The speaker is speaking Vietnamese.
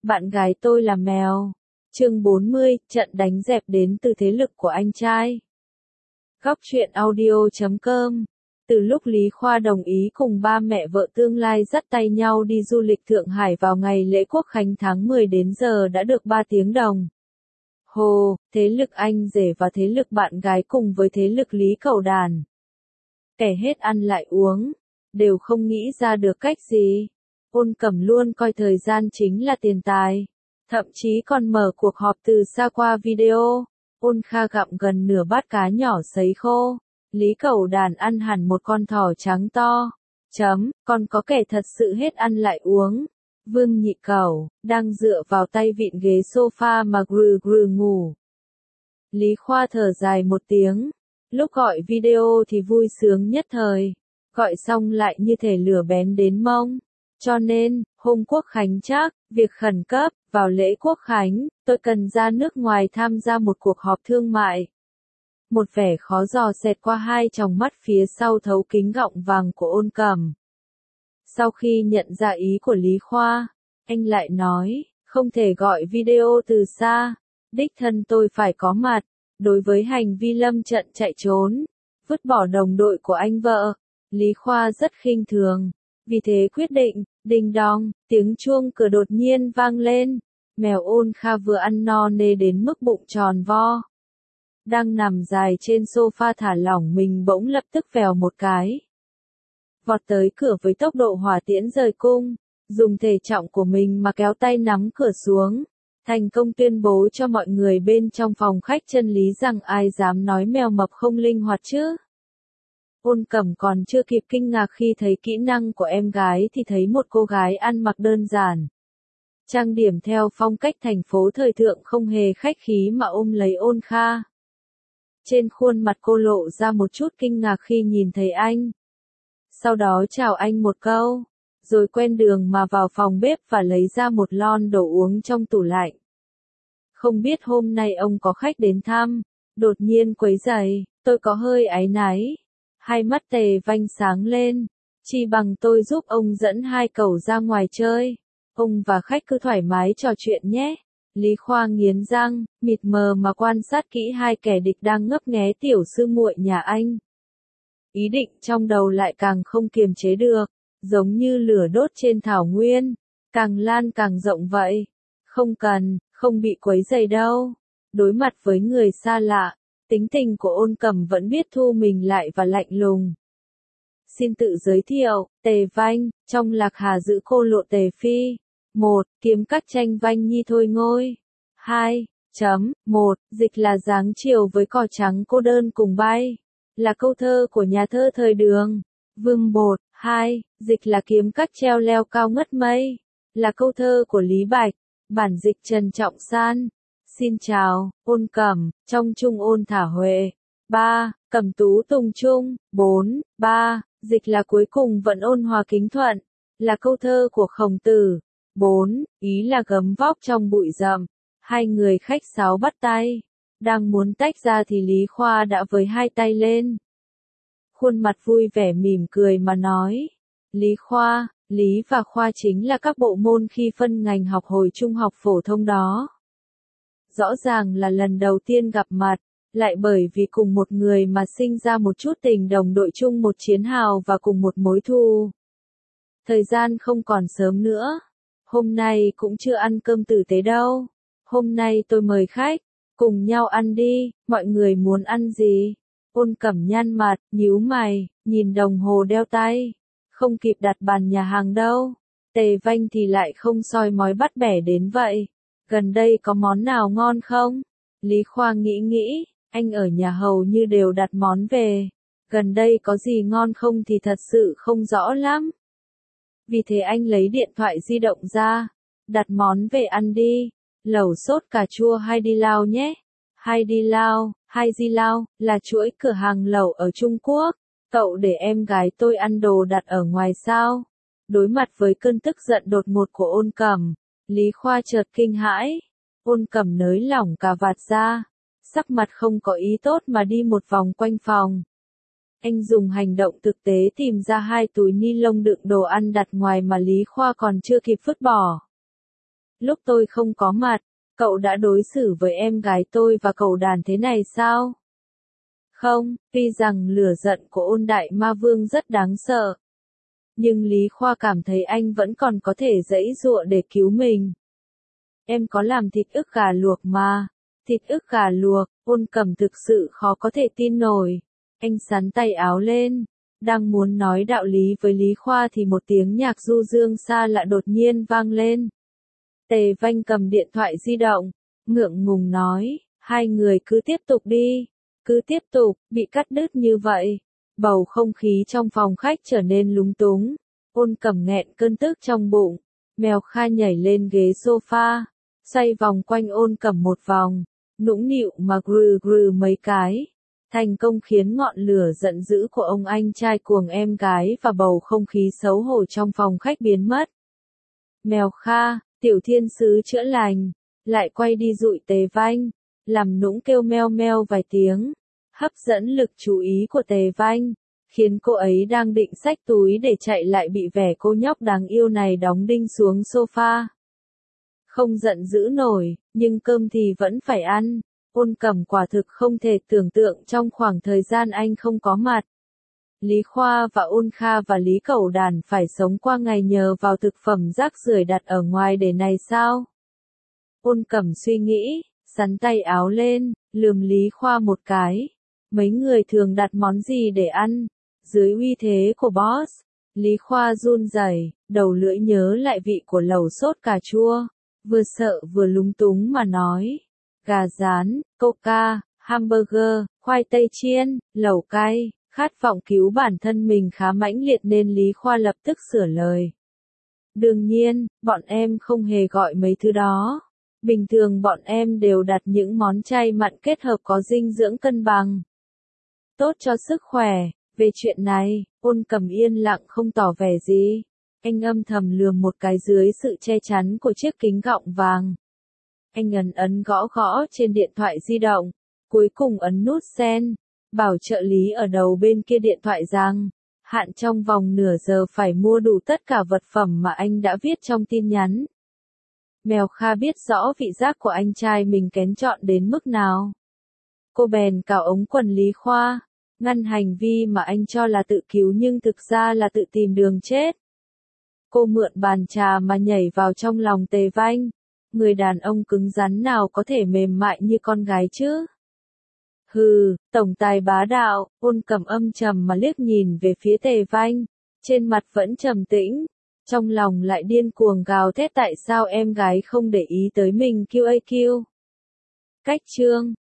Bạn gái tôi là mèo. Chương 40, trận đánh dẹp đến từ thế lực của anh trai. Góc truyện audio.com. Từ lúc Lý Khoa đồng ý cùng ba mẹ vợ tương lai dắt tay nhau đi du lịch Thượng Hải vào ngày lễ Quốc khánh tháng 10 đến giờ đã được 3 tiếng đồng. Hồ, thế lực anh rể và thế lực bạn gái cùng với thế lực Lý Cẩu Đàn. Kẻ hết ăn lại uống, đều không nghĩ ra được cách gì. Ôn Cẩm luôn coi thời gian chính là tiền tài. Thậm chí còn mở cuộc họp từ xa qua video. Ôn Kha gặm gần nửa bát cá nhỏ sấy khô. Lý Cẩu Đàn ăn hẳn một con thỏ trắng to. Còn có kẻ thật sự hết ăn lại uống. Vương Nhị Cẩu, đang dựa vào tay vịn ghế sofa mà grừ grừ ngủ. Lý Khoa thở dài một tiếng. Lúc gọi video thì vui sướng nhất thời. Gọi xong lại như thể lửa bén đến mông. Cho nên, hôm Quốc khánh chắc, việc khẩn cấp, vào lễ Quốc khánh, tôi cần ra nước ngoài tham gia một cuộc họp thương mại. Một vẻ khó dò xẹt qua hai tròng mắt phía sau thấu kính gọng vàng của Ôn Cẩm. Sau khi nhận ra ý của Lý Khoa, anh lại nói, không thể gọi video từ xa, đích thân tôi phải có mặt. Đối với hành vi lâm trận chạy trốn, vứt bỏ đồng đội của anh vợ, Lý Khoa rất khinh thường. Vì thế quyết định, đinh đong, tiếng chuông cửa đột nhiên vang lên. Mèo Ôn Kha vừa ăn no nê đến mức bụng tròn vo. Đang nằm dài trên sofa thả lỏng mình bỗng lập tức vèo một cái. Vọt tới cửa với tốc độ hỏa tiễn rời cung, dùng thể trọng của mình mà kéo tay nắm cửa xuống. Thành công tuyên bố cho mọi người bên trong phòng khách chân lý rằng ai dám nói mèo mập không linh hoạt chứ. Ôn Cẩm còn chưa kịp kinh ngạc khi thấy kỹ năng của em gái thì thấy một cô gái ăn mặc đơn giản. Trang điểm theo phong cách thành phố thời thượng không hề khách khí mà ôm lấy Ôn Kha. Trên khuôn mặt cô lộ ra một chút kinh ngạc khi nhìn thấy anh. Sau đó chào anh một câu, rồi quen đường mà vào phòng bếp và lấy ra một lon đồ uống trong tủ lạnh. Không biết hôm nay ông có khách đến thăm, đột nhiên quấy rầy, tôi có hơi áy náy. Hai mắt Tề Vanh sáng lên, chi bằng tôi giúp ông dẫn hai cẩu ra ngoài chơi. Ông và khách cứ thoải mái trò chuyện nhé. Lý Khoa nghiến răng, mịt mờ mà quan sát kỹ hai kẻ địch đang ngấp nghé tiểu sư muội nhà anh. Ý định trong đầu lại càng không kiềm chế được, giống như lửa đốt trên thảo nguyên, càng lan càng rộng vậy. Không bị quấy rầy đâu. Đối mặt với người xa lạ, tính tình của Ôn Cẩm vẫn biết thu mình lại và lạnh lùng. Xin tự giới thiệu, Tề Vanh, trong Lạc Hà giữ cô lộ Tề Phi. 1. Kiếm các tranh Vanh Nhi thôi ngôi. 2.1. Dịch là dáng chiều với cỏ trắng cô đơn cùng bay. Là câu thơ của nhà thơ thời Đường. Vương Bột. 2. Dịch là kiếm các treo leo cao ngất mây. Là câu thơ của Lý Bạch. Bản dịch Trần Trọng San. Xin chào, Ôn Cẩm, trong Trung Ôn Thả Huệ. 3. Cẩm Tú Tùng Trung. 4. Dịch là cuối cùng vẫn ôn hòa kính thuận. Là câu thơ của Khổng Tử. 4. Ý là gấm vóc trong bụi rậm. Hai người khách sáo bắt tay. Đang muốn tách ra thì Lý Khoa đã với hai tay lên. Khuôn mặt vui vẻ mỉm cười mà nói. Lý Khoa, Lý và Khoa chính là các bộ môn khi phân ngành học hồi trung học phổ thông đó. Rõ ràng là lần đầu tiên gặp mặt, lại bởi vì cùng một người mà sinh ra một chút tình đồng đội chung một chiến hào và cùng một mối thù. Thời gian không còn sớm nữa. Hôm nay cũng chưa ăn cơm tử tế đâu. Hôm nay tôi mời khách, cùng nhau ăn đi, mọi người muốn ăn gì? Ôn Cẩm nhăn mặt, nhíu mày, nhìn đồng hồ đeo tay. Không kịp đặt bàn nhà hàng đâu. Tề Vanh thì lại không soi mói bắt bẻ đến vậy. Gần đây có món nào ngon không? Lý Khoa nghĩ, anh ở nhà hầu như đều đặt món về. Gần đây có gì ngon không thì thật sự không rõ lắm. Vì thế anh lấy điện thoại di động ra. Đặt món về ăn đi. Lẩu sốt cà chua Hai Di Lao nhé. Hai Di Lao, là chuỗi cửa hàng lẩu ở Trung Quốc. Cậu để em gái tôi ăn đồ đặt ở ngoài sao? Đối mặt với cơn tức giận đột ngột của Ôn Cẩm, Lý Khoa chợt kinh hãi. Ôn Cẩm nới lỏng cà vạt ra, sắc mặt không có ý tốt mà đi một vòng quanh phòng. Anh dùng hành động thực tế tìm ra hai túi ni lông đựng đồ ăn đặt ngoài mà Lý Khoa còn chưa kịp vứt bỏ. lúc tôi không có mặt, cậu đã đối xử với em gái tôi và cậu đàn thế này sao? Không, tuy rằng lửa giận của Ôn Đại Ma Vương rất đáng sợ. Nhưng Lý Khoa cảm thấy anh vẫn còn có thể giãy giụa để cứu mình. Em có làm thịt ức gà luộc mà. Thịt ức gà luộc, Ôn Cẩm thực sự khó có thể tin nổi. Anh xắn tay áo lên. Đang muốn nói đạo lý với Lý Khoa thì một tiếng nhạc du dương xa lạ đột nhiên vang lên. Tề Vanh cầm điện thoại di động, ngượng ngùng nói, hai người cứ tiếp tục đi. Cứ tiếp tục, bị cắt đứt như vậy. Bầu không khí trong phòng khách trở nên lúng túng. Ôn Cẩm nghẹn cơn tức trong bụng. Mèo Kha nhảy lên ghế sofa, xoay vòng quanh Ôn Cẩm một vòng, nũng nịu mà grừ grừ mấy cái. Thành công khiến ngọn lửa giận dữ của ông anh trai cuồng em gái và bầu không khí xấu hổ trong phòng khách biến mất. Mèo Kha, tiểu thiên sứ chữa lành, lại quay đi dụi Tề Vanh, làm nũng kêu meo meo vài tiếng, hấp dẫn lực chú ý của Tề Vanh, khiến cô ấy đang định xách túi để chạy lại bị vẻ cô nhóc đáng yêu này đóng đinh xuống sofa. Không giận dữ nổi, nhưng cơm thì vẫn phải ăn. Ôn Cẩm quả thực không thể tưởng tượng trong khoảng thời gian anh không có mặt. Lý Khoa và Ôn Kha và Lý Cẩu Đàn phải sống qua ngày nhờ vào thực phẩm rác rưởi đặt ở ngoài để này sao? Ôn Cẩm suy nghĩ, xắn tay áo lên, lườm Lý Khoa một cái. Mấy người thường đặt món gì để ăn? Dưới uy thế của boss, Lý Khoa run rẩy, đầu lưỡi nhớ lại vị của lẩu sốt cà chua, vừa sợ vừa lúng túng mà nói. Gà rán, coca, hamburger, khoai tây chiên, lẩu cay, khát vọng cứu bản thân mình khá mãnh liệt nên Lý Khoa lập tức sửa lời. Đương nhiên, bọn em không hề gọi mấy thứ đó. Bình thường bọn em đều đặt những món chay mặn kết hợp có dinh dưỡng cân bằng. Tốt cho sức khỏe. Về chuyện này, Ôn Cẩm yên lặng không tỏ vẻ gì. Anh âm thầm lườm một cái dưới sự che chắn của chiếc kính gọng vàng. Anh ấn gõ gõ trên điện thoại di động, cuối cùng ấn nút send, bảo trợ lý ở đầu bên kia điện thoại rằng, hạn trong vòng nửa giờ phải mua đủ tất cả vật phẩm mà anh đã viết trong tin nhắn. Mèo Kha biết rõ vị giác của anh trai mình kén chọn đến mức nào. Cô bèn cào ống quần Lý Khoa, ngăn hành vi mà anh cho là tự cứu nhưng thực ra là tự tìm đường chết. Cô mượn bàn trà mà nhảy vào trong lòng Tề Vanh. Người đàn ông cứng rắn nào có thể mềm mại như con gái chứ? Hừ, tổng tài bá đạo. Ôn Cẩm âm trầm mà liếc nhìn về phía Tề Vanh, trên mặt vẫn trầm tĩnh, trong lòng lại điên cuồng gào thét tại sao em gái không để ý tới mình QAQ. Cách chương